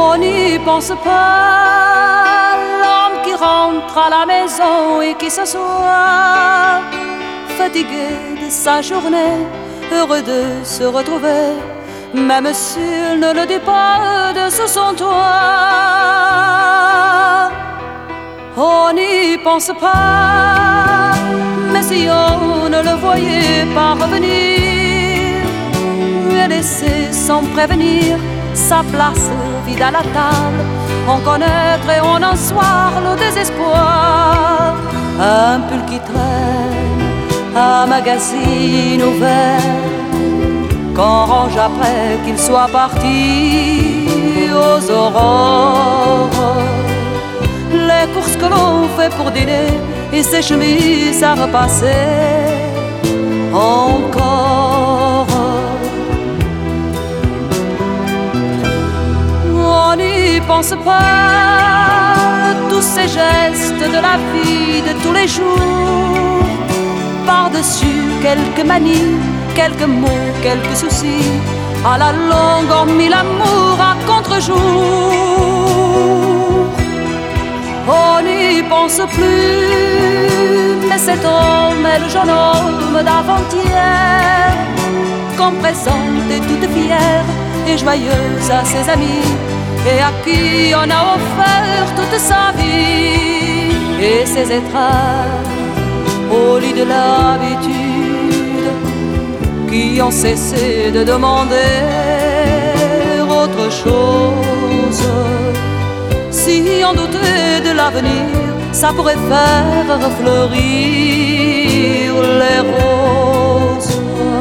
On n'y pense pas, l'homme qui rentre à la maison et qui s'assoit, fatigué de sa journée, heureux de se retrouver, même s'il ne le dit pas de sous son toit. On n'y pense pas, mais si on ne le voyait pas revenir et laisser sans prévenir sa place vide à la table, on connaîtrait en un soir le désespoir. Un pull qui traîne, un magazine ouvert, qu'on range après qu'il soit parti aux aurores. Les courses que l'on fait pour dîner et ses chemises à repasser encore. On n'y pense pas, tous ces gestes de la vie de tous les jours, par-dessus quelques manies, quelques mots, quelques soucis, à la longue on mit l'amour à contre-jour. On n'y pense plus, mais cet homme est le jeune homme d'avant-hier, qu'on présentait toute fière et joyeuse à ses amis, et à qui on a offert toute sa vie et ses étreintes au lit de l'habitude, qui ont cessé de demander autre chose. Si on doutait de l'avenir, ça pourrait faire refleurir les roses.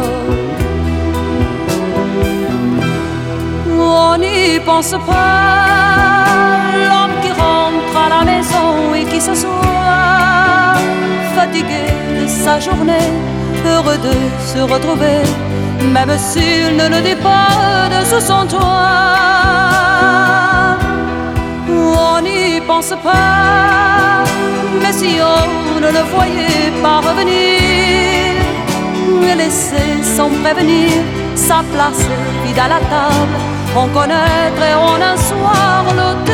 On n'y pense pas, l'homme qui rentre à la maison et qui s'assoit, fatigué de sa journée, heureux de se retrouver, même s'il ne le dit pas de sous son toit. On n'y pense pas, mais si on ne le voyait pas revenir et laisser sans prévenir sa place vide à la table, on connaîtrait en un soir le